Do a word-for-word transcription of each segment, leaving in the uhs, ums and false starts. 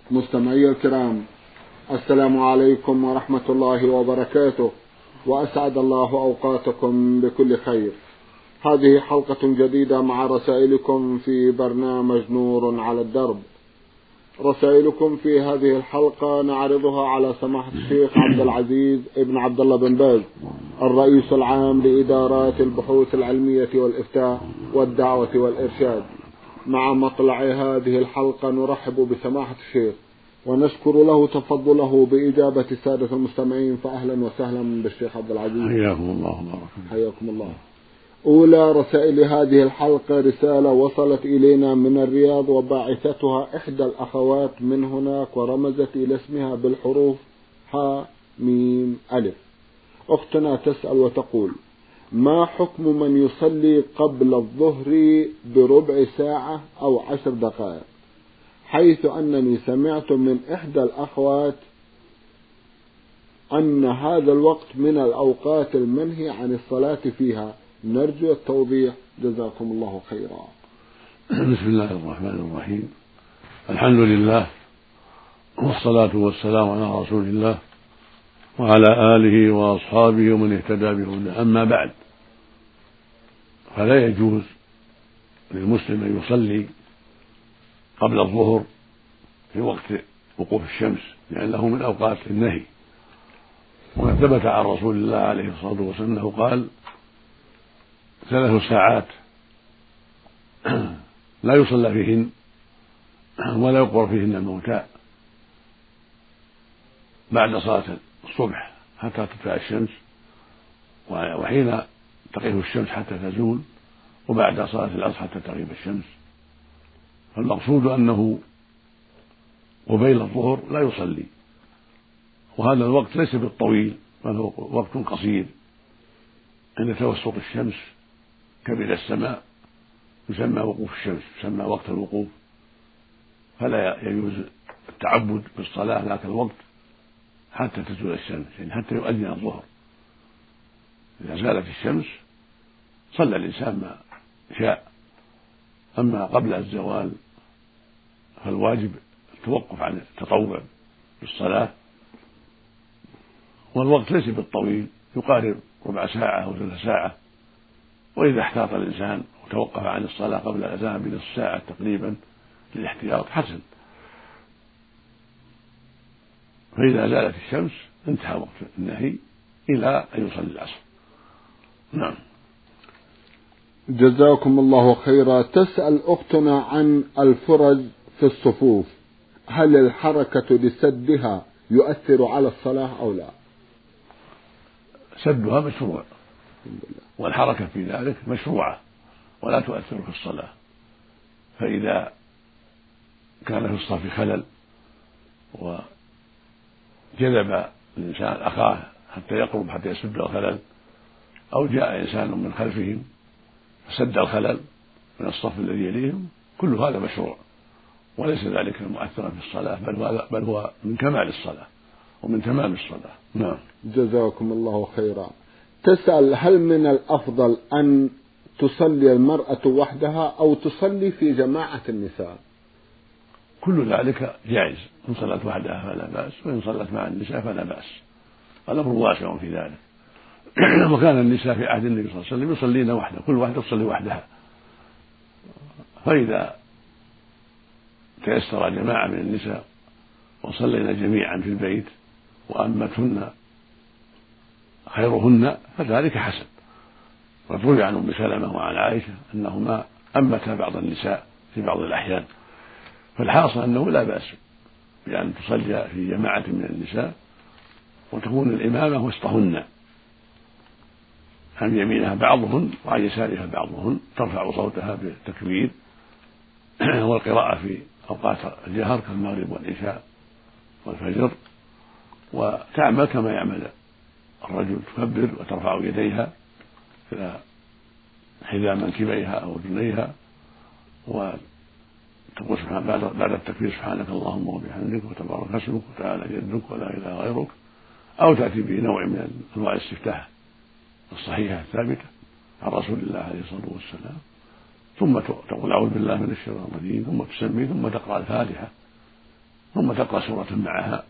مستمعي الكرام، السلام عليكم ورحمة الله وبركاته، وأسعد الله أوقاتكم بكل خير. هذه حلقة جديدة مع رسائلكم في برنامج نور على الدرب. رسائلكم في هذه الحلقة نعرضها على سماحة الشيخ عبد العزيز ابن عبد الله بن باز، الرئيس العام لإدارات البحوث العلمية والإفتاء والدعوة والإرشاد. مع مطلع هذه الحلقة نرحب بسماحة الشيخ ونشكر له تفضله بإجابة السادة المستمعين، فأهلا وسهلا بالشيخ عبد العزيز. حياكم الله. حياكم الله. أولى رسائل هذه الحلقة رسالة وصلت إلينا من الرياض، وباعثتها إحدى الأخوات من هناك، ورمزت إلى اسمها بالحروف ح ميم ألف. أختنا تسأل وتقول: ما حكم من يصلي قبل الظهر بربع ساعة أو عشر دقائق، حيث أنني سمعت من إحدى الأخوات أن هذا الوقت من الأوقات المنهي عن الصلاة فيها؟ نرجو التوضيح، جزاكم الله خيرا. بسم الله الرحمن الرحيم، الحمد لله والصلاة والسلام على رسول الله وعلى آله وأصحابه ومن اهتدى بهداه، أما بعد، فلا يجوز للمسلم أن يصلي قبل الظهر في وقت وقوف الشمس، لأنه من أوقات النهي. وقد ثبت عن رسول الله عليه الصلاة والسلام أنه قال: ثلاث ساعات لا يصلى فيهن ولا يقبر فيهن الموتى بعد صلاة الصبح حتى تطلع الشمس، وحين تقف الشمس حتى تزول، وبعد صلاة العصر حتى تغيب الشمس. فالمقصود أنه قبيل الظهر لا يصلي، وهذا الوقت ليس بالطويل بل هو وقت قصير. عند توسط الشمس كبد السماء يسمى وقوف الشمس، يسمى وقت الوقوف، فلا يجوز التعبد بالصلاة ذاك الوقت حتى تزول الشمس، يعني حتى يؤذن الظهر. إذا زالت الشمس صلى الإنسان ما شاء، أما قبل الزوال فالواجب التوقف عن التطوع بالصلاة، والوقت ليس بالطويل، يقارب ربع ساعة أو ثلث ساعة. وإذا احتاط الإنسان وتوقف عن الصلاة قبل الأذان بنصف ساعة تقريبا للاحتياط حسن. فإذا زالت الشمس انتهى وقت النهي إلى أن يصلي العصر. نعم. جزاكم الله خيرا. تسأل أختنا عن الفرج في الصفوف، هل الحركة لسدها يؤثر على الصلاة أو لا؟ سدها مشروع، والحركة في ذلك مشروعة ولا تؤثر في الصلاة. فإذا كان في الصف خلل وجذب الإنسان أخاه حتى يقرب حتى يسد الخلل، أو جاء إنسان من خلفهم فسد الخلل من الصف الذي يليهم، كل هذا مشروع وليس ذلك مؤثرا في الصلاة، بل هو من كمال الصلاة ومن تمام الصلاة. نعم. جزاكم الله خيرا. تسأل: هل من الأفضل أن تصلي المرأة وحدها أو تصلي في جماعة النساء؟ كل ذلك جائز، إن صلت وحدها فلا بأس، وإن صلت مع النساء فلا بأس، الأمر واسع في ذلك. وكان النساء في عهد النبي صلى الله عليه وسلم يصلين وحده، كل واحدة تصلي وحدها. فإذا تيسر جماعة من النساء وصلينا جميعا في البيت وأمتهن خيرهن فذلك حسن. وقد روي عن أم سلمة وعن عائشة أنهما أمتا بعض النساء في بعض الأحيان. فالحاصل أنه لا بأس بأن تصلي في جماعة من النساء وتكون الإمامة وسطهن، عن يمينها بعضهن وعن يسارها بعضهن، ترفع صوتها بالتكبير والقراءة في أوقات الجهر كالمغرب والعشاء والفجر، وتعمل كما يعمل الرجل، تكبر وترفع يديها إلى حذاء منكبيها أو أذنيها، وتقول بعد التكبير: سبحانك اللهم وبحمدك وتبارك اسمك وتعالى جدك ولا إله غيرك، أو تأتي بنوع من أنواع الاستفتاح الصحيحة الثابتة عن رسول الله عليه الصلاة والسلام، ثم تقول: أعوذ بالله من الشيطان الرجيم، ثم تسمي، ثم تقرأ الفاتحة، ثم تقرأ سورة معها،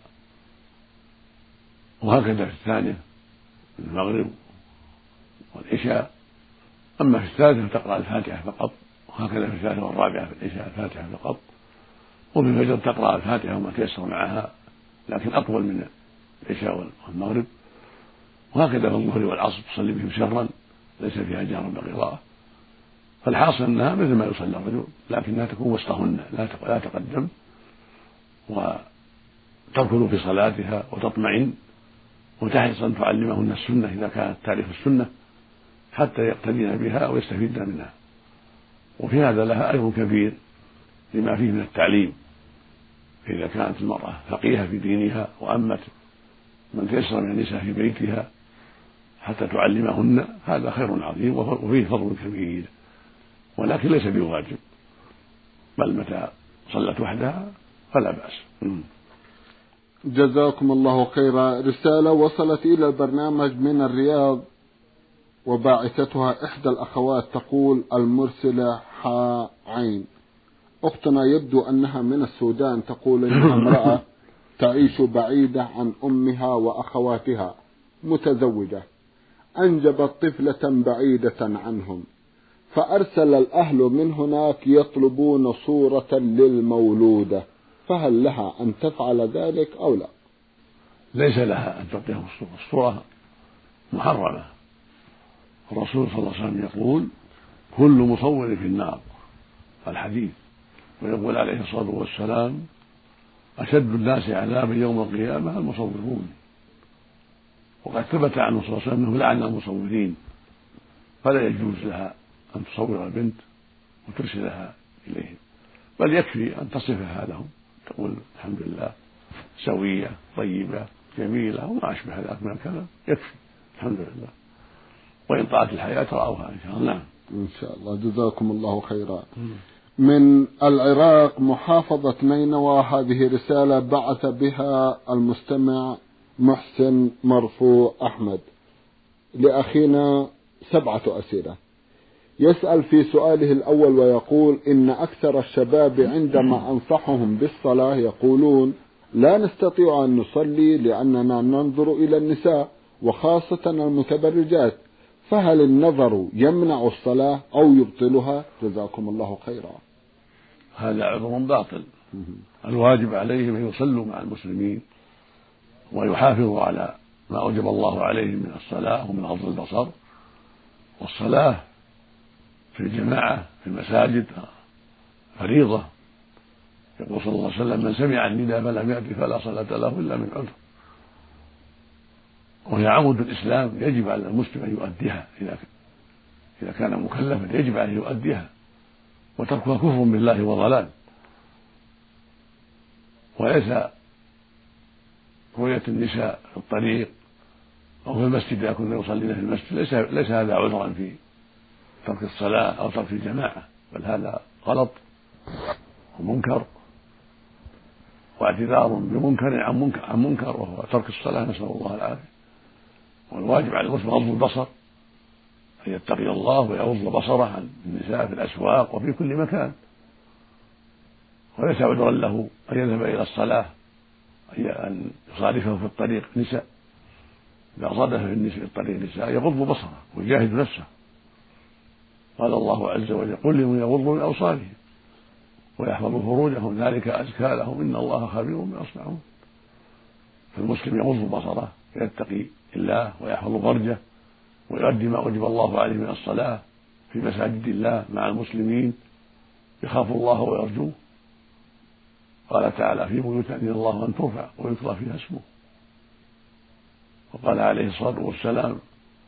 وهكذا في الثانية في المغرب والعشاء. أما في الثالثة فتقرأ الفاتحة فقط، وهكذا في الثالثة والرابعة في العشاء الفاتحة فقط، وفي الفجر تقرأ الفاتحة وما تيسر معها لكن أطول من العشاء والمغرب، وهكذا في الظهر والعصر تصلي بهم سرا ليس فيها جهر بقراءة. فالحاصل أنها مثل ما يصلي الرجل لكنها تكون وسطهن لا تقدم، وتركض في صلاتها وتطمئن، وتحرص أن تعلمهن السنة إذا كانت تعرف السنة حتى يقتدين بها ويستفيدن منها. وفي هذا لها أجر كبير لما فيه من التعليم، إذا كانت المرأة فقيهة في دينها وأمت من تيسر من النساء في بيتها حتى تعلمهن هذا خير عظيم وفيه فضل كبير، ولكن ليس بواجب، بل متى صلت وحدها فلا بأس. جزاكم الله خيرا. رسالة وصلت إلى البرنامج من الرياض وباعثتها إحدى الأخوات تقول: المرسلة حاء عين. أختنا يبدو أنها من السودان، تقول إنها امرأة تعيش بعيدة عن أمها وأخواتها، متزوجة، أنجبت طفلة بعيدة عنهم، فأرسل الأهل من هناك يطلبون صورة للمولودة، فهل لها أن تفعل ذلك أو لا؟ ليس لها أن تعطيهم الصورة، الصورة محرمة. الرسول صلى الله عليه وسلم يقول: كل مصور في النار، الحديث. ويقول عليه الصلاة والسلام: أشد الناس عذابا يوم القيامة المصورون. وقد ثبت عنه صلى الله عليه وسلم أنه لعن المصورين، فلا يجوز لها أن تصور البنت وترسلها إليهم، بل يكفي أن تصفها لهم، تقول الحمد لله سوية طيبة جميلة وما أشبه ذلك من الكلام، يكفي الحمد لله، وإن طالت الحياة رأوها إن شاء الله. نعم إن شاء الله. جزاكم الله خيرا. من العراق محافظة نينوى، هذه رسالة بعث بها المستمع محسن مرفوع أحمد لأخينا سبعة أسئلة. يسأل في سؤاله الأول ويقول: إن أكثر الشباب عندما أنصحهم بالصلاة يقولون: لا نستطيع أن نصلي لأننا ننظر إلى النساء وخاصة المتبرجات، فهل النظر يمنع الصلاة أو يبطلها؟ جزاكم الله خيرا. هذا عذر باطل. الواجب عليهم أن يصلوا مع المسلمين ويحافظوا على ما أوجب الله عليهم من الصلاة ومن غض البصر، والصلاة في الجماعة في المساجد فريضة. يقول صلى الله عليه وسلم: من سمع النداء فلم يأت فلا صلاة له إلا من عذر. وهي عمود الإسلام يجب على المسلم أن يؤديها، إذا كان مكلفا يجب عليه يؤديها، وتركها كفر بالله وضلال. وليس رؤية النساء في الطريق أو في المسجد إذا كنا يصلين في المسجد ليس, ليس هذا عذرا في ترك الصلاة أو ترك الجماعة، بل هذا غلط ومنكر واعتذار بمنكر عن منكر, عن منكر وهو ترك الصلاة، نسأل الله العافية. والواجب على المسلم غض البصر، أن يتقي الله ويغض بصره عن النساء في الأسواق وفي كل مكان، وليس عذرا له أن يذهب إلى الصلاة أن يصادفه في الطريق نساء. إذا صادف في النساء في الطريق نساء يغض بصره ويجاهد نفسه. قال الله عز وجل: قل لهم يغضوا من أبصارهم ويحفظوا فروجهم ذلك أزكى لهم إن الله خبير بما يصنعون. فالمسلم يغض بصره ويتقي الله ويحفظ فرجه ويؤدي ما أوجب الله عليه من الصلاة في مساجد الله مع المسلمين، يخاف الله ويرجوه. قال تعالى: في بيوت أذن الله أن ترفع ويذكر فيها اسمه. وقال عليه الصلاة والسلام: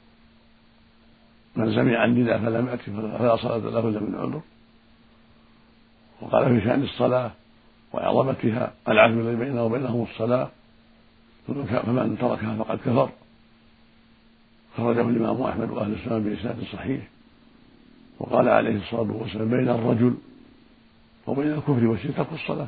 من سمع النداء فلم يأت فلا صلاة له إلا من عذر. وقال في شأن الصلاة وعظمتها: العهد الذي بيننا وبينهم الصلاة فمن تركها فقد كفر. خرجه الإمام أحمد وأهل السنة بإسناد صحيح. وقال عليه الصلاة والسلام: بين الرجل وبين الكفر والشرك ترك الصلاة.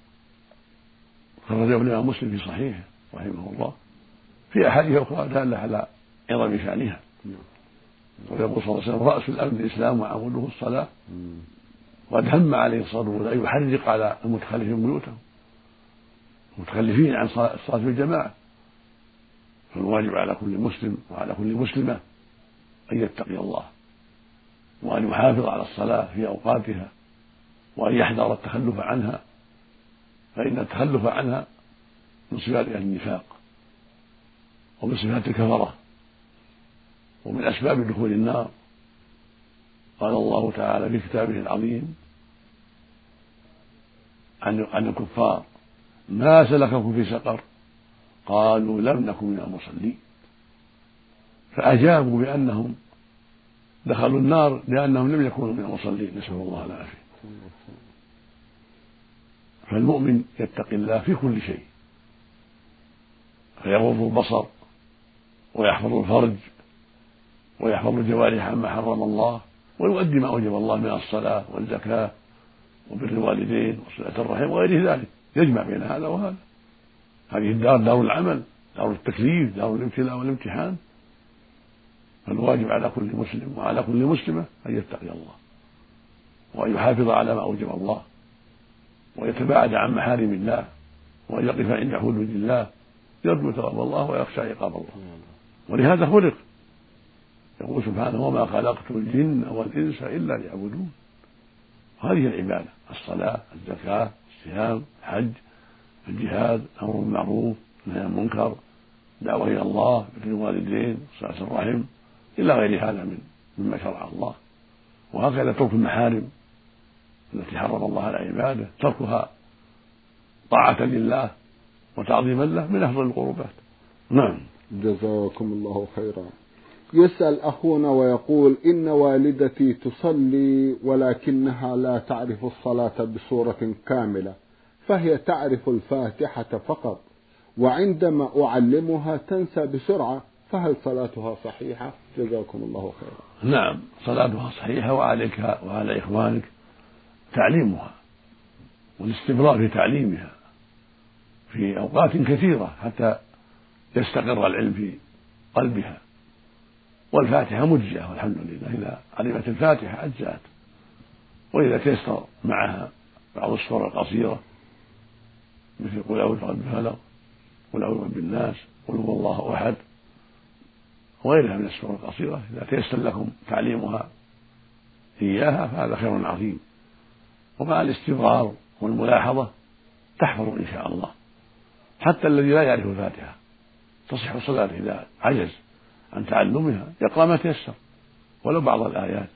خرجه الإمام مسلم في صحيحه رحمه الله في أحاديث أخرى دالة على عظم شأنها. ويقول صلى الله عليه وسلم: رأس الأمر الإسلام وعموده الصلاة. وقد هم عليه الصلاة والسلام أن يحرق على المتخلفين بيوتهم متخلفين عن الصلاة في الجماعة. فالواجب على كل مسلم وعلى كل مسلمة أن يتقي الله، وأن يحافظ على الصلاة في أوقاتها، وأن يحذر التخلف عنها، فإن التخلف عنها من صفات النفاق ومن صفات الكفرة ومن أسباب دخول النار. قال الله تعالى في كتابه العظيم عن الكفار: ما سلككم في سقر؟ قالوا لم نكن من المصلين. فأجابوا بأنهم دخلوا النار لأنهم لم يكونوا من المصلين، نسأل الله العافية. فالمؤمن يتقي الله في كل شيء، فيغض البصر ويحفظ الفرج ويحفظ الجوارح عما حرم الله، ويؤدي ما أوجب الله من الصلاة والزكاة وبر الوالدين وصلة الرحم وغير ذلك، يجمع بين هذا وهذا. هذه الدار دار العمل، دار التكليف، دار الابتلاء والامتحان. فالواجب على كل مسلم وعلى كل مسلمة أن يتقي الله، وأن يحافظ على ما أوجب الله، ويتباعد عن محارم الله، وأن يقف عند حدود الله، يرجو ثواب الله ويخشى عقاب الله. ولهذا خلق. يقول سبحانه: وما خلقت الجن والإنس إلا ليعبدون. هذه العبادة: الصلاة، الزكاة، الصيام، الحج، الجهاد، الأمر بالمعروف، نهي عن المنكر، دعوة إلى الله، بر الوالدين، صلة الرحم، إلى غير هذا من مما شرع الله. وهكذا ترك المحارم التي حرم الله على عباده، تركها طاعة لله وتعظيما له من أفضل القربات. نعم. جزاكم الله خيرا. يسأل أخونا ويقول: إن والدتي تصلي ولكنها لا تعرف الصلاة بصورة كاملة، فهي تعرف الفاتحة فقط، وعندما أعلمها تنسى بسرعة، فهل صلاتها صحيحة؟ جزاكم الله خيرا. نعم، صلاتها صحيحة، وعليك وعلى إخوانك تعليمها والاستمرار في تعليمها في أوقات كثيرة حتى يستقر العلم في قلبها. والفاتحة مجزئة والحمد لله، إذا علمت الفاتحة أجزأت. وإذا تيسر معها بعض السور القصيرة مثل قل أعوذ برب الفلق، قل أعوذ برب الناس، قل هو الله أحد، وغيرها من السور القصيرة، إذا تيسر لكم تعليمها إياها فهذا خير عظيم. ومع الاستمرار والملاحظة تحفظ إن شاء الله. حتى الذي لا يعرف الفاتحة تصح الصلاة إذا عجز عن تعلمها يقرأ ما تيسر ولو بعض الآيات.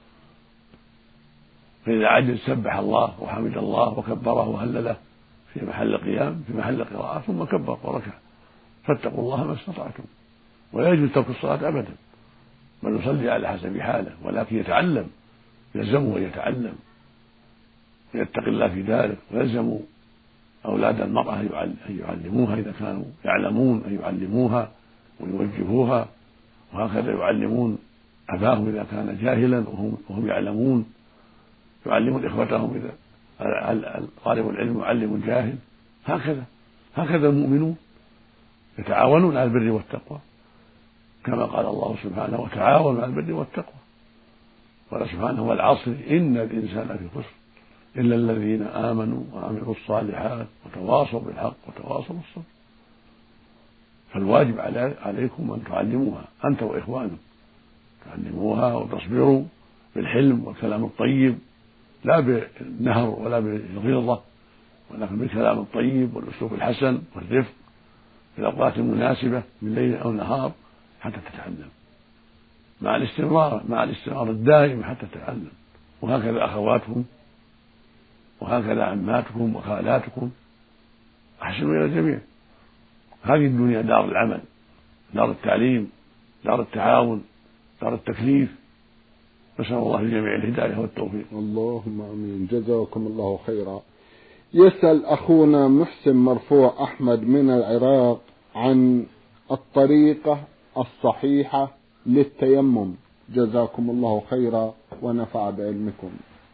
فإذا عجز سبح الله وحمد الله وكبره وهلله في محل قيام، في محل قراءة، ثم كبر وركع. فاتقوا الله ما استطعتم. ولا يجوز ترك الصلاة أبدا، بل يصلي على حسب حاله، ولكن يتعلم، يلزمه أن يتعلم، يتقي الله في ذلك. ويلزم أولاد المرأة أن يعلموها إذا كانوا يعلمون، أن يعلموها ويوجهوها. وهكذا يعلمون أباهم إذا كان جاهلا وهم يعلمون، يعلمون إخوتهم إذا طالب العلم يعلم الجاهل. هكذا هكذا المؤمنون يتعاونون على البر والتقوى، كما قال الله سبحانه: وتعاونوا على البر والتقوى. قال سبحانه: والعصر إن الإنسان لفي خسر إلا الذين آمنوا وعملوا الصالحات وتواصوا بالحق وتواصوا بالصبر. فالواجب عليكم أن تعلموها أنت وإخوانك، تعلموها وتصبروا بالحلم والكلام الطيب، لا بالنهر ولا بالغلظة، ولكن بالكلام الطيب والأسلوب الحسن والرفق في الأوقات المناسبة من ليل أو نهار حتى تتعلم، مع الاستمرار مع الاستمرار الدائم حتى تتعلم. وهكذا أخواتكم، وهكذا عماتكم وخالاتكم، أحسنوا إلى الجميع. هذه الدنيا دار العمل، دار التعليم، دار التعاون، دار التكليف. نسأل الله للجميع الهداية والتوفيق. اللهم آمين. جزاكم الله خيرا. يسأل أخونا محسن مرفوع أحمد من العراق عن الطريقة الصحيحة للتيمم، جزاكم الله خيرا ونفع بعلمكم.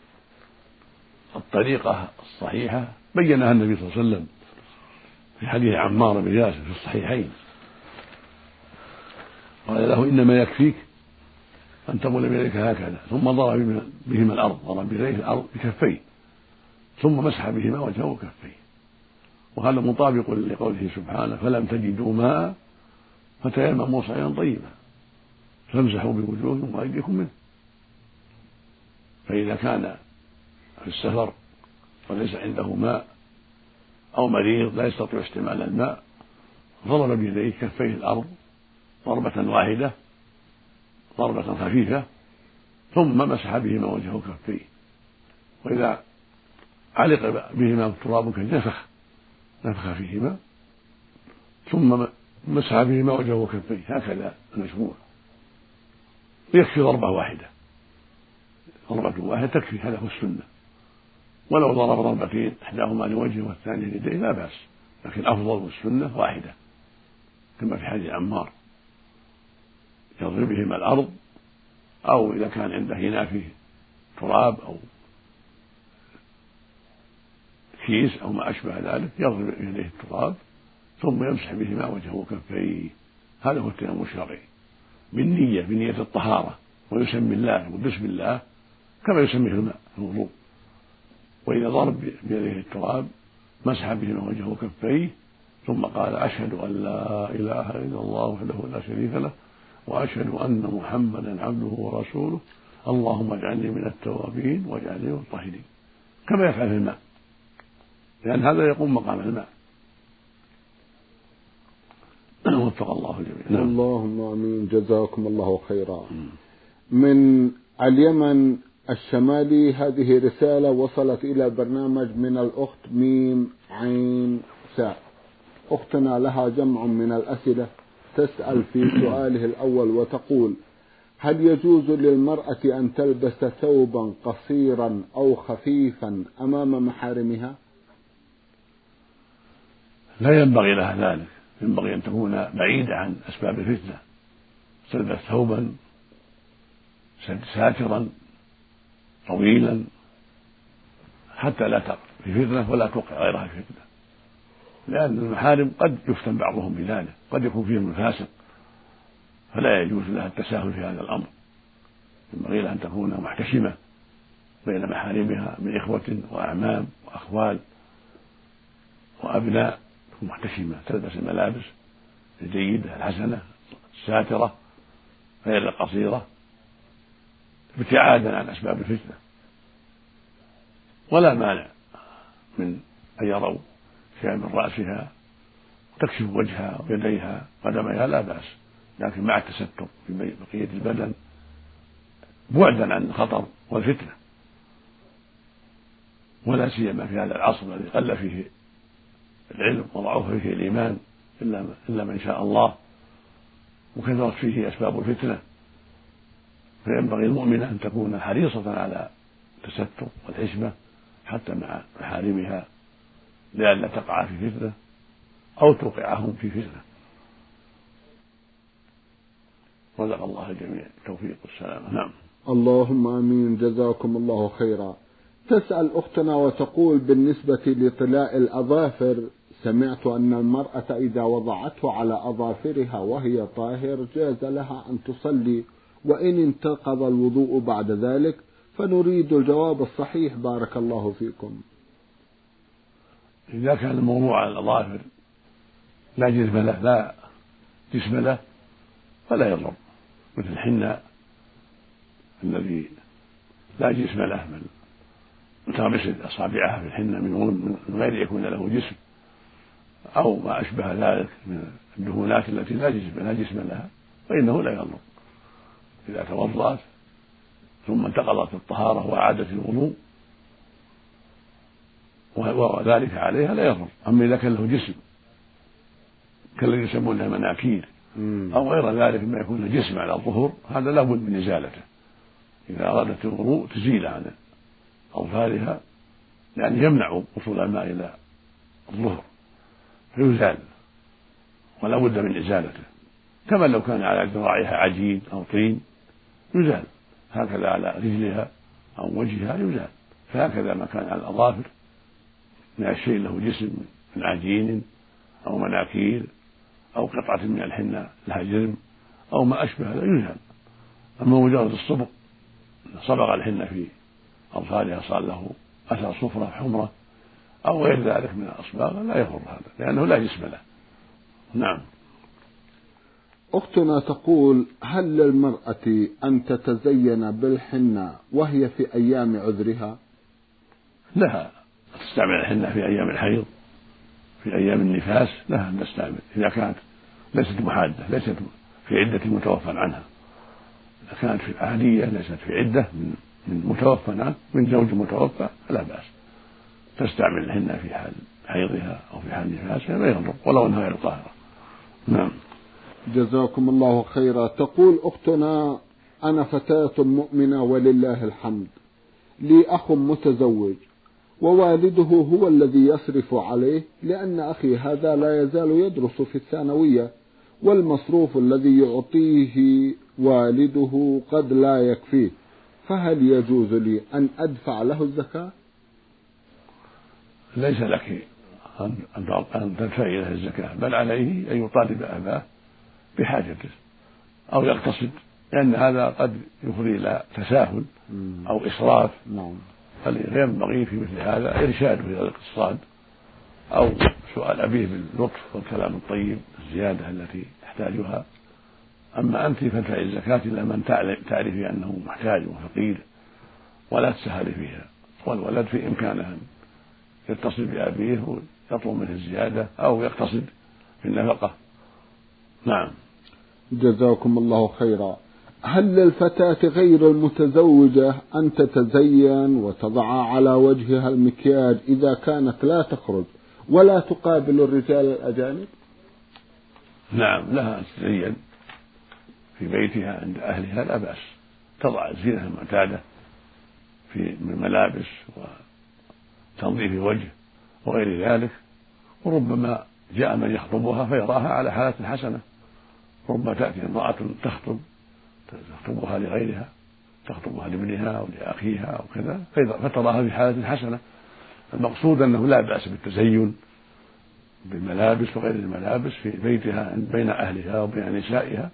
الطريقة الصحيحة بينها النبي صلى الله عليه وسلم في حديث عمار بن ياسر في الصحيحين، قال له: إنما يكفيك أن تقول بيديك هكذا، ثم ضرب بهما الأرض، ضرب بيديه الأرض بكفيه، ثم مسح بهما وجهه وكفيه. وهذا مطابق لقوله سبحانه فلم تجدوا ماء فتيمموا صعيدا طيبا فامسحوا بوجوهكم وأيديكم منه. فإذا كان في السفر وليس عنده ماء أو مريض لا يستطيع استعمال الماء ضرب بيديه كفيه الأرض ضربة واحدة ضربة خفيفة ثم مسح بهما وجهه وكفيه، وإذا علق بهما التراب نفخ نفخ فيهما ثم مسح بهما وجهه وكفيه، هكذا المشروع. يكفي ضربة واحدة، ضربة واحدة تكفي، هذا هو السنة. ولو ضرب ضربتين إحداهما لوجهه والثانية ليديه لا بأس، لكن أفضل السنة واحدة كما في حديث عمار يضرب بهما الأرض، أو إذا كان عنده إناء فيه تراب أو كيس أو ما أشبه ذلك يضرب بيديه التراب ثم يمسح بهما وجهه وكفيه. هذا هو التيمم الشرعي بالنية، بنية الطهارة، ويسمي الله وبسم الله كما يسميه الماء في الوضوء. وإذا ضرب بيده التراب مسح بهما وجهه وكفيه ثم قال أشهد أن لا إله إلا الله وحده لا شريك له وأشهد أن محمدا عبده ورسوله اللهم اجعلني من التوابين واجعلني من المطهرين، كما يفعل في الماء، لأن هذا يقوم مقام الماء. وفق الله الجميع. اللهم آمين، جزاكم الله خيرا. من اليمن الشمالي هذه رسالة وصلت إلى البرنامج من الأخت ميم عين ساء. أختنا لها جمع من الأسئلة، تسأل في سؤاله الأول وتقول: هل يجوز للمرأة أن تلبس ثوبا قصيرا أو خفيفا أمام محارمها؟ لا ينبغي لها ذلك، ينبغي أن تكون بعيدة عن أسباب الفتنة، تلبس ثوبا ساترا طويلا حتى لا تقع في فتنة ولا توقع غيرها في فتنة، لأن المحارم قد يفتن بعضهم بذلك، قد يكون فيهم الفاسق، فلا يجوز لها التساهل في هذا الأمر. ينبغي لها أن تكون محتشمة بين محارمها من إخوة وأعمام وأخوال وأبناء، محتشمة تلبس الملابس الجيدة الحسنة الساترة غير القصيرة ابتعادا عن أسباب الفتنة. ولا مانع من أن يروا شيئا من رأسها تكشف وجهها ويديها قدميها، لا بأس، لكن مع التستر في بقية البدن بعدا عن الخطر والفتنة، ولا سيما في هذا العصر الذي قل فيه العلم وضعف فيه الإيمان إلا إلا من شاء الله، وكثرت فيه أسباب الفتنة. فينبغي المؤمنة أن تكون حريصة على التستر والحشمة حتى مع محارمها لئلا تقع في فتنة أو توقعهم في فتنة. رزق الله الجميع التوفيق والسلامة. نعم. اللهم آمين، جزاكم الله خيرا. تسأل أختنا وتقول: بالنسبة لطلاء الأظافر، سمعت أن المرأة إذا وضعته على أظافرها وهي طاهر جاز لها أن تصلي وإن انتقض الوضوء بعد ذلك، فنريد الجواب الصحيح بارك الله فيكم. إذا كان الموضوع على الأظافر لا جسم له لا جسم له فلا يضر، مثل الحناء الذي لا جسم له بل تغمس أصابعها في الحناء من غير يكون له جسم، أو ما أشبه ذلك من الدهونات التي لا جسم لا جسم لها، فإنه لا يضر. إذا توضأت ثم انتقضت الطهارة وأعادت الوضوء وذلك عليها لا يضر. أما إذا كان له جسم كالذي يسمونه مناكير أو غير ذلك مما يكون له جسم على الظهور، هذا لا بد من إزالته. إذا أرادت الوضوء تزيل عن أظفارها، لأن يمنع وصول الماء إلى الظهر فيزال ولا بد من إزالته، كما لو كان على ذراعها عجين أو طين يزال، هكذا على رجلها أو وجهها يزال. فهكذا ما كان على الأظافر من الشيء له جسم من عجين أو مناكير أو قطعة من الحنة لها جسم أو ما أشبه هذا يزال. أما مجرد الصبغ، صبغ الحنة في أظفارها صار له أثر صفرة حمرة أو غير ذلك من الأصباغ لا يضر هذا لأنه لا جسم له. نعم. أختنا تقول: هل للمرأة أن تتزين بالحنة وهي في أيام عذرها؟ لها تستعمل الحنة في أيام الحيض، في أيام النفاس لها أن تستعمل إذا كانت ليست محادة، ليست في عدة متوفى عنها. إذا كانت في العادية ليست في عدة من من متوفى عنه من زوج متوفى فلا بأس تستعمل الحنة في حال حيضها أو في حال نفاسها لا يضر ولو أنها غير طاهرة. نعم. جزاكم الله خيرا. تقول أختنا: أنا فتاة مؤمنة ولله الحمد، لي أخ متزوج ووالده هو الذي يصرف عليه لأن أخي هذا لا يزال يدرس في الثانوية، والمصروف الذي يعطيه والده قد لا يكفيه، فهل يجوز لي أن أدفع له الزكاة؟ ليس لك أن تدفعي له الزكاة، بل عليه أن يطالب أباه بحاجته أو يقتصد، لأن هذا قد يفضي إلى تساهل أو إسراف. فينبغي في مثل هذا إرشاده إلى الاقتصاد أو سؤال أبيه باللطف والكلام الطيب الزيادة التي يحتاجها. أما أنت فادفعي الزكاة إلى من تعرفي أنه محتاج وفقير ولا تسهلي فيها، والولد في إمكانه أن يتصل بأبيه ويطلب منه الزيادة أو يقتصد في النفقة. نعم. جزاكم الله خيرا. هل للفتاة غير المتزوجة أن تتزين وتضع على وجهها المكياج إذا كانت لا تخرج ولا تقابل الرجال الأجانب؟ نعم، لها أن تتزين في بيتها عند أهلها لا بأس، تضع الزينة المعتادة في من ملابس وتنظيف وجه وغير ذلك، وربما جاء من يخطبها فيراها على حالة حسنة. ربما تأتي امرأة تخطب تخطبها لغيرها، تخطبها لابنها أو لأخيها أو كذا، فتراها في حالة حسنة. المقصود أنه لا بأس بالتزين بالملابس وغير الملابس في بيتها بين أهلها وبين نسائها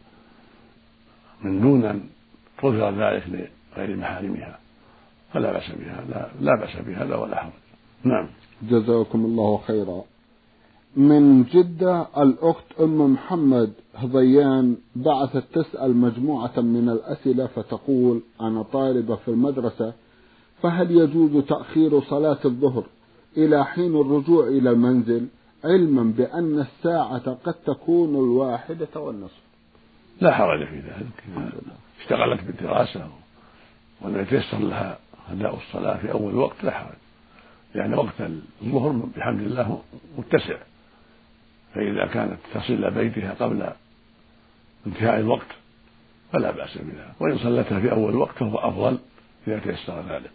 من دون أن تظهر ذلك لغير محارمها، فلا بأس بها، لا, لا بأس بهذا ولا حرج. نعم. جزاكم الله خيرا. من جدة الأخت أم محمد هضيان بعثت تسأل مجموعة من الأسئلة، فتقول: أنا طالبة في المدرسة، فهل يجوز تأخير صلاة الظهر إلى حين الرجوع إلى المنزل، علما بأن الساعة قد تكون الواحدة والنصف؟ لا حرج في ذلك، اشتغلت بالدراسة ولم يتيسر لها أداء الصلاة في أول وقت لا حرج، يعني وقت الظهر بحمد الله متسع، فإذا كانت تصل إلى بيتها قبل انتهاء الوقت فلا بأس بها، وإن صلتها في أول وقت فهو أفضل إذا تيسر ذلك.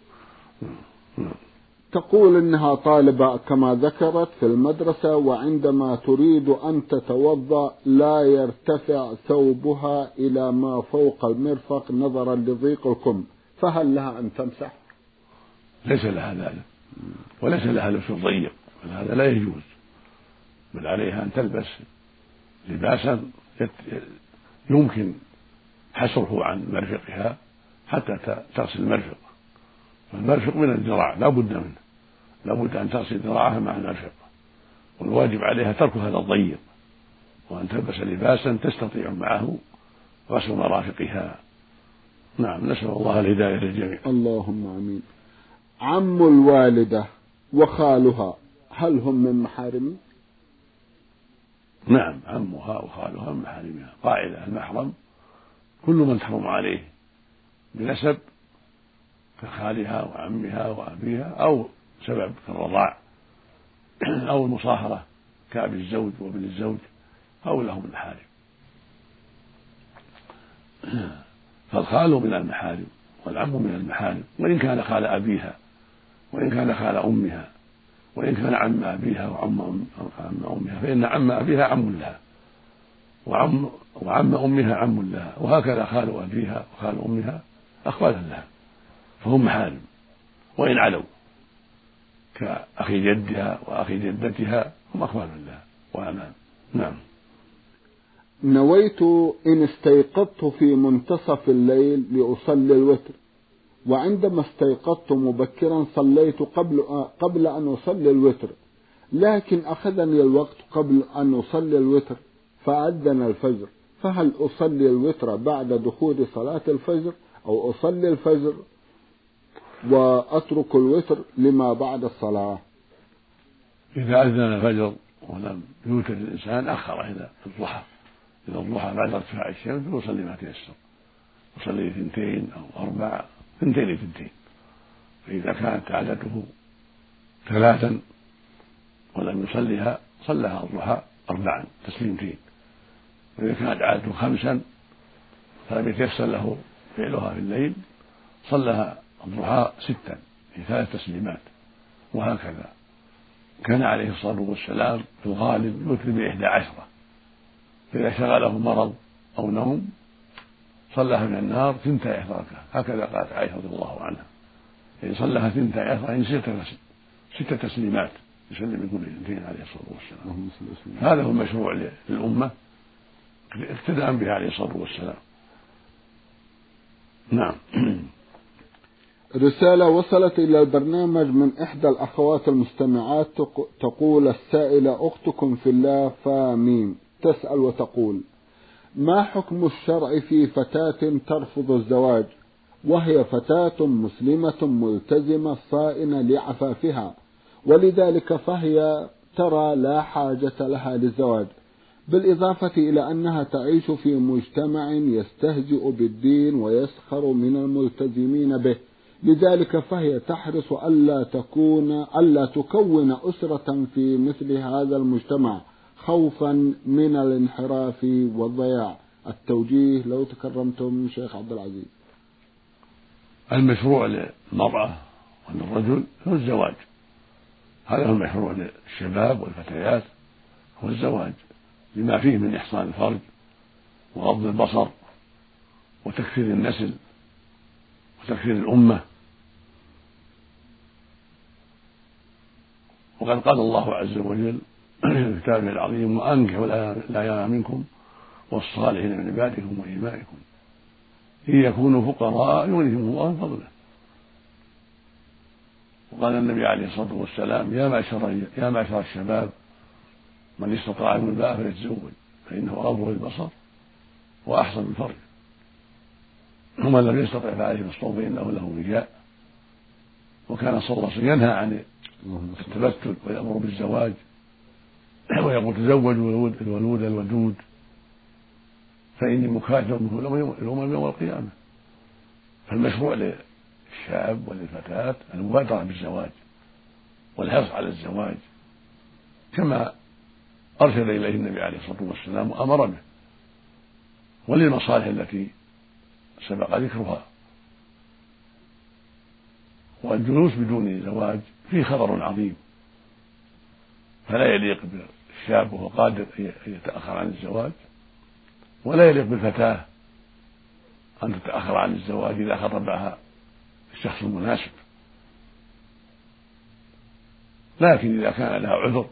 تقول إنها طالبة كما ذكرت في المدرسة، وعندما تريد أن تتوضأ لا يرتفع ثوبها إلى ما فوق المرفق نظرا لضيق الكم، فهل لها أن تمسح؟ ليس لها ذلك، وليس لها لبس ضيق، هذا لا يجوز، بل عليها أن تلبس لباسا يمكن حسره عن مرفقها حتى تغسل المرفق، والمرفق من الذراع لا بد منه، لا بد أن تغسل ذراعها مع المرفق، والواجب عليها ترك هذا الضيق وأن تلبس لباسا تستطيع معه غسل مرافقها. نعم، نسأل الله الهداية للجميع. اللهم آمين. عم الوالدة وخالها هل هم من محارمي؟ نعم، عمها وخالها من محارمها. قاعدة: المحرم كل من تحرم عليه بنسب كخالها وعمها وأبيها، أو سبب كالرضاع، أو المصاهرة كأبي الزوج وابن الزوج، أو لهم المحارم. فالخال من المحارم والعم من المحارم، وإن كان خال أبيها وإن كان خال أمها وإن كان عم أبيها وعم أمها، فإن عم أبيها عم لها وعم, وعم أمها عم لها، وهكذا خال أبيها وخال أمها أخوالا لها، فهم محارم وإن علوا كأخي جدها وأخي جدتها هم أخوال لها وأمان. نعم. نويت إن استيقظت في منتصف الليل لأصلي الوتر، وعندما استيقظت مبكرا صليت قبل قبل أن أصلي الوتر، لكن أخذني الوقت قبل أن أصلي الوتر فأذن الفجر، فهل أصلي الوتر بعد دخول صلاة الفجر أو أصلي الفجر وأترك الوتر لما بعد الصلاة؟ إذا أذن الفجر ولم يوتر الإنسان أخر إلى الضحى، إلى الضحى بعد ارتفاع الشمس ويصلي ما تيسر، يصلي اثنتين أو أربع، اثنتين اثنتين. فإذا كانت عادته ثلاثا ولم يصليها صلىها الضحى أربعا تسليمتين، وإذا كانت عادته خمسا فلم يتيسر له فعلها في الليل صلىها الضحى ستا في ثلاث تسليمات، وهكذا. كان عليه الصلاة والسلام في الغالب يوتر بإحدى عشرة، فإذا شغله مرض أو نوم صلىها من النار ثنتي عشرة ركعة، هكذا قالت عائشة رضي الله عنها، يعني صلىها ثنتي عشرة يعني ستة تسليمات يسلم من كل اثنتين عليه الصلاة والسلام. هذا هو المشروع للأمة اقتداء به عليه الصلاة والسلام. نعم. رسالة وصلت إلى البرنامج من إحدى الأخوات المستمعات، تقول السائلة: أختكم في الله فاميم تسأل وتقول: ما حكم الشرع في فتاة ترفض الزواج وهي فتاة مسلمة ملتزمة صائنة لعفافها، ولذلك فهي ترى لا حاجة لها للزواج، بالإضافة إلى أنها تعيش في مجتمع يستهزئ بالدين ويسخر من الملتزمين به، لذلك فهي تحرص ألا تكون ألا تكون أسرة في مثل هذا المجتمع خوفا من الانحراف والضياع. التوجيه لو تكرمتم شيخ عبد العزيز. المشروع للمرأة وللرجل هو الزواج، هذا هو المشروع للشباب والفتيات، هو الزواج لما فيه من إحصان الفرج وغض البصر وتكثير النسل وتكثير الأمة. وقد قال الله عز وجل في كتابه العظيم: وأنكحوا الأيام منكم والصالحين من عبادكم وإمائكم إن يكونوا فقراء يغنيهم الله من فضله. وقال النبي عليه الصلاة والسلام: يا معشر يا معشر الشباب من استطاع منكم الباء فليتزوج فإنه أغض للبصر وأحسن الفرج، ومن لم يستطع فعليه بالصوم فإنه له وجاء. وكان صلى الله عليه وسلم ينهى عن التبتل ويأمر بالزواج ويقول: تزوجوا الولود الودود فإني مكاثر بكم الأمم يوم القيامة. فالمشروع للشاب وللفتاة المبادرة بالزواج والحرص على الزواج كما أرشد إليه النبي عليه الصلاة والسلام وأمر به، وللمصالح التي سبق ذكرها. والجلوس بدون زواج فيه خطر عظيم، فلا يليق بالشاب وهو قادر أن يتأخر عن الزواج، ولا يليق بالفتاة أن تتأخر عن الزواج إذا خطبها الشخص المناسب. لكن إذا كان لها عذر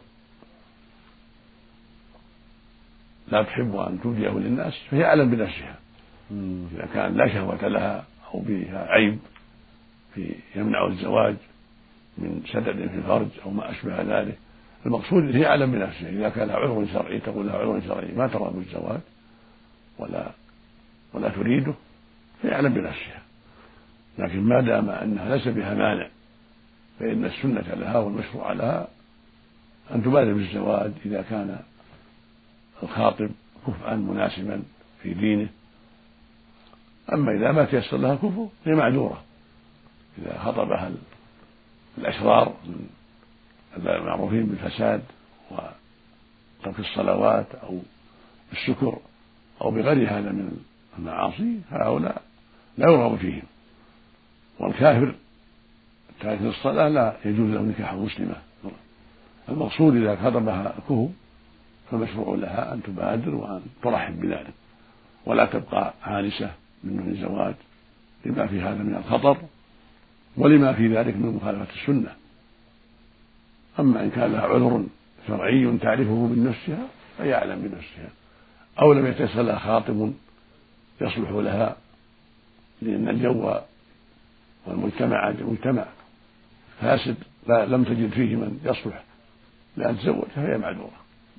لا تحب أن توديه للناس فهي أعلم بنفسها. إذا كان لا شهوة لها أو بها عيب في يمنع الزواج من سدد في الفرج أو ما أشبه ذلك، المقصود هي أعلم بنفسها. إذا كان لها عذر شرعي تقول لها عذر شرعي ما ترى بالزواج ولا ولا تريده فهي أعلم بنفسها. لكن ما دام أنها ليس بها مانع فإن السنة لها والمشروع لها أن تبادر بالزواج إذا كان الخاطب كفءا مناسبا في دينه. أما إذا ما تيسر لها كفء هي معذورة. إذا خطبها الأشرار المعروفين بالفساد وترك الصلوات أو السكر أو بغير هذا من المعاصي هؤلاء لا يرغب فيهم. والكافر تارك الصلاة لا يجوز له نكاح مسلمة. المقصود إذا خطبها الكفء فالمشروع لها أن تبادر وأن ترحب بذلك ولا تبقى عانسة من دون الزواج لما في هذا من الخطر ولما في ذلك من مخالفة السنة. أما إن كان لها عذر شرعي تعرفه من نفسها فيعلم بنفسها، أو لم يتيسر لها خاطب يصلح لها، لأن الجو والمجتمع مجتمع فاسد لا لم تجد فيه من يصلح لأن تزوج فهي معذورة.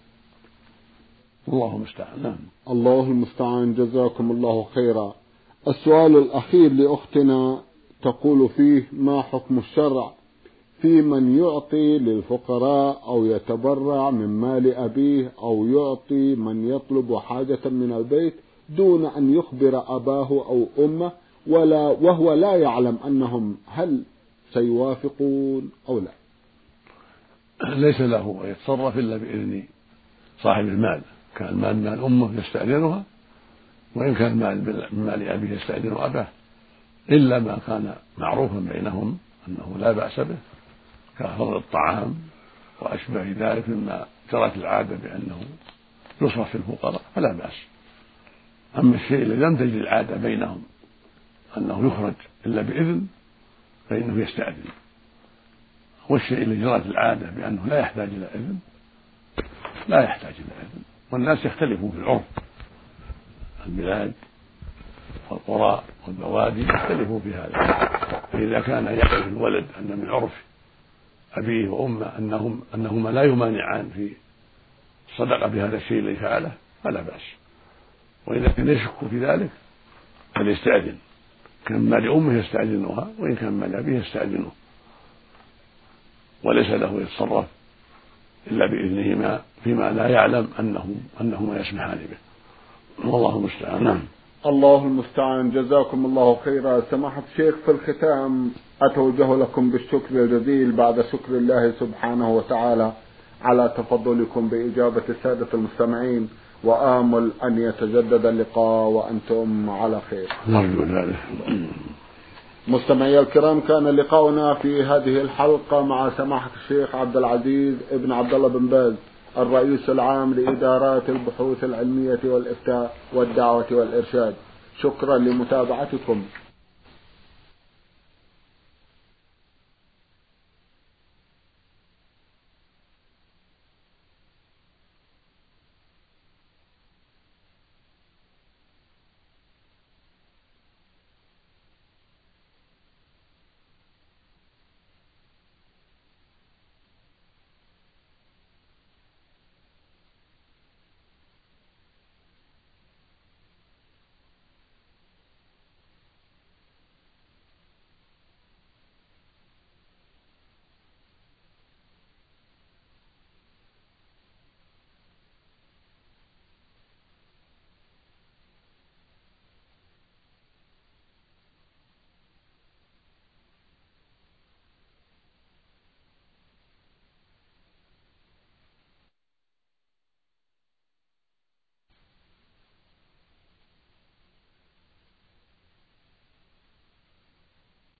الله المستعان. نعم. الله المستعان. جزاكم الله خيرا. السؤال الأخير لأختنا تقول فيه: ما حكم الشرع في من يعطي للفقراء أو يتبرع من مال أبيه أو يعطي من يطلب حاجة من البيت دون أن يخبر أباه أو أمه ولا وهو لا يعلم أنهم هل سيوافقون أو لا؟ ليس له أن يتصرف إلا بإذن صاحب المال. كان مال مال أمه يستأذنها، وإن كان مال من مال أبيه يستأذن أباه، إلا ما كان معروفا بينهم أنه لا بأس به كفضل الطعام وأشبه ذلك مما جرت العادة بأنه يصرف في الفقراء فلا بأس. أما الشيء الذي لم تجد العادة بينهم أنه يخرج إلا بإذن فإنه يستأذن، والشيء الذي جرت العادة بأنه لا يحتاج إلى إذن لا يحتاج إلى إذن. والناس يختلفون في العرف، البلاد والقرى والبوادي يختلفون في هذا. فإذا كان يعرف الولد أن من عرف أبيه وأمه أنهم أنهما لا يمانعان في الصدقة بهذا الشيء الذي فعله فلا بأس. وإذا كان يشك في ذلك فليستأذن، كان مال أمه يستأذنها وإن كان مال أبيه يستأذنه، وليس له يتصرف إلا بإذنهما فيما لا يعلم أنه أنهما يسمحان به. والله المستعان. نعم. الله المستعان. جزاكم الله خيرا. سماحة الشيخ، في الختام أتوجه لكم بالشكر الجزيل بعد شكر الله سبحانه وتعالى على تفضلكم بإجابة السادة المستمعين، وآمل أن يتجدد اللقاء وأنتم على خير. نرجو ذلك. مستمعي الكرام، كان لقاؤنا في هذه الحلقة مع سماحة الشيخ عبد العزيز ابن عبد الله بن باز، الرئيس العام لإدارات البحوث العلمية والإفتاء والدعوة والإرشاد. شكرا لمتابعتكم.